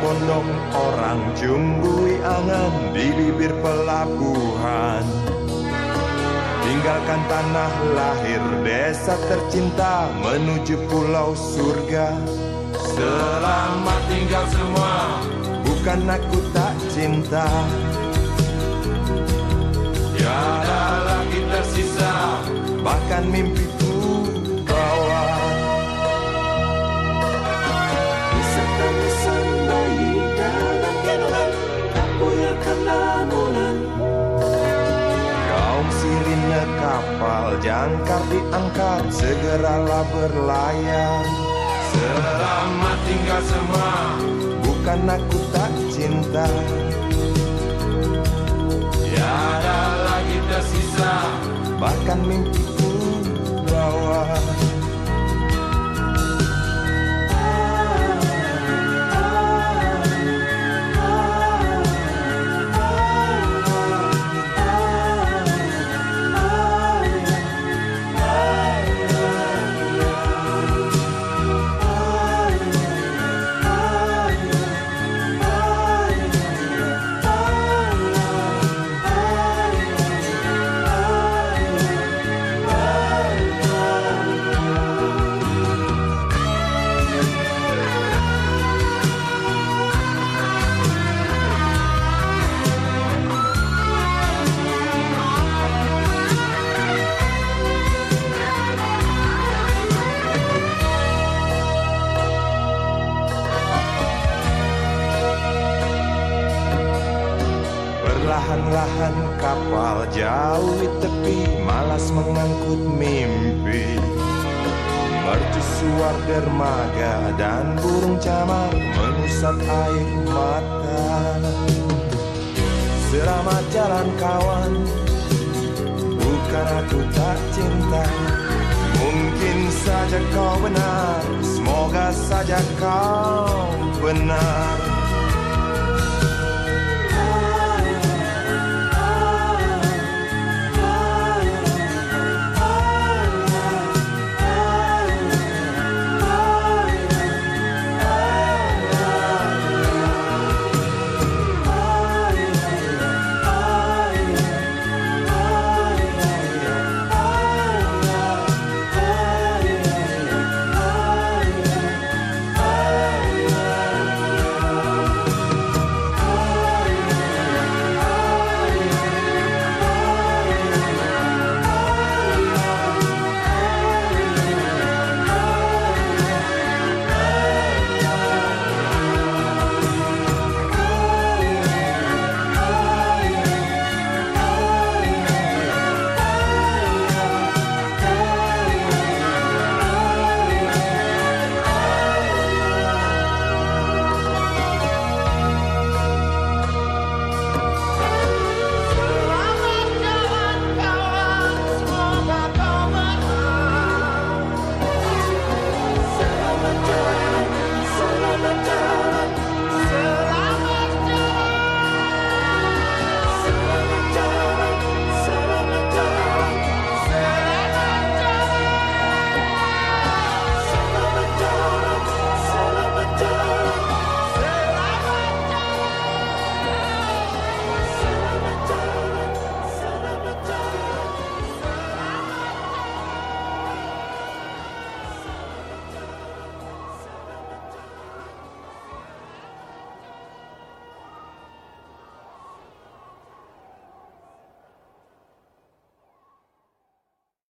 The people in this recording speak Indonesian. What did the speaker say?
berbondong-bondong orang jumbui angan di bibir pelabuhan. Tinggalkan tanah lahir desa tercinta menuju pulau surga. Selamat tinggal semua, bukan aku tak cinta. Tiada lagi tersisa, bahkan mimpiku bawa. Pesan bayi dalam gendongan, tak buyarkan lamunan. Kaum sirine kapal jangkar diangkat, segeralah berlayar. Selamat tinggal semua, bukan aku tak cinta. Tiada lagi tersisa, bahkan mimpiku bawa. Perlahan-lahan kapal jauh di tepi, malas mengangkut mimpi. Mercusuar dermaga dan burung camar mengusap air mata. Selamat jalan kawan, bukan aku tak cinta. Mungkin saja kau benar, semoga saja kau benar.